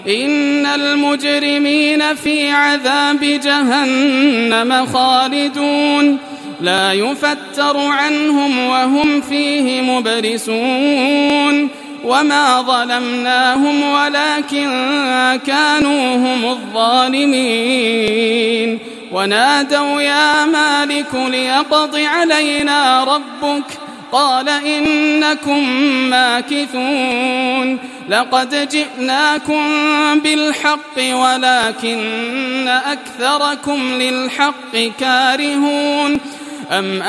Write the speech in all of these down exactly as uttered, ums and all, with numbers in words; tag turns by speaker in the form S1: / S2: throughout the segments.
S1: إن المجرمين في عذاب جهنم خالدون لا يفتر عنهم وهم فيه مبلسون وما ظلمناهم ولكن كانوا هم الظالمين ونادوا يا مالك ليقض علينا ربك قال إنكم ماكثون لقد جئناكم بالحق ولكن أكثركم للحق كارهون أم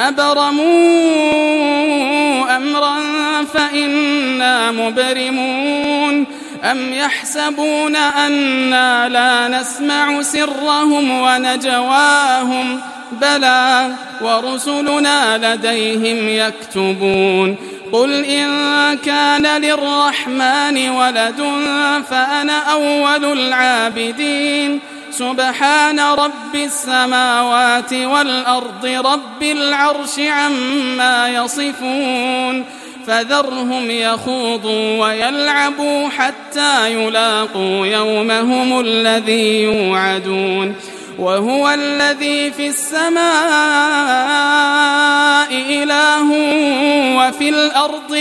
S1: أبرموا أمرا فإنا مبرمون أم يحسبون أنا لا نسمع سرهم ونجواهم بلى ورسلنا لديهم يكتبون قل إن كان للرحمن ولد فأنا أول العابدين سبحان رب السماوات والأرض رب العرش عما يصفون فذرهم يخوضوا ويلعبوا حتى يلاقوا يومهم الذي يوعدون وهو الذي في السماء إله وفي الأرض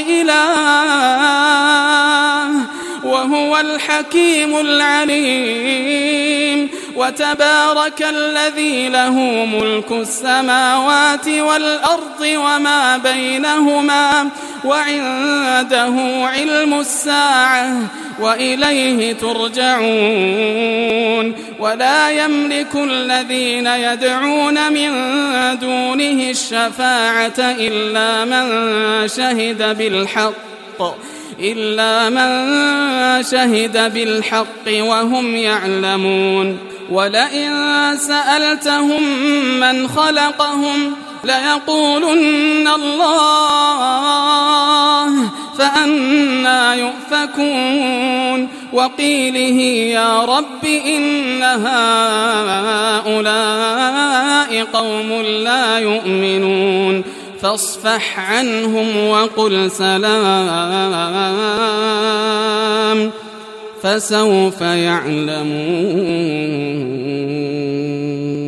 S1: إله وهو الحكيم العليم وتبارك الذي له ملك السماوات والأرض وما بينهما وعنده علم الساعة وإليه ترجعون ولا يملك الذين يدعون من دونه الشفاعة إلا من شهد بالحق إلا من شهد بالحق وهم يعلمون ولئن سألتهم من خلقهم ليقولن الله فأنى يؤفكون وقيله يا رب إن هؤلاء قوم لا يؤمنون فاصفح عنهم وقل سلام فسوف يعلمون.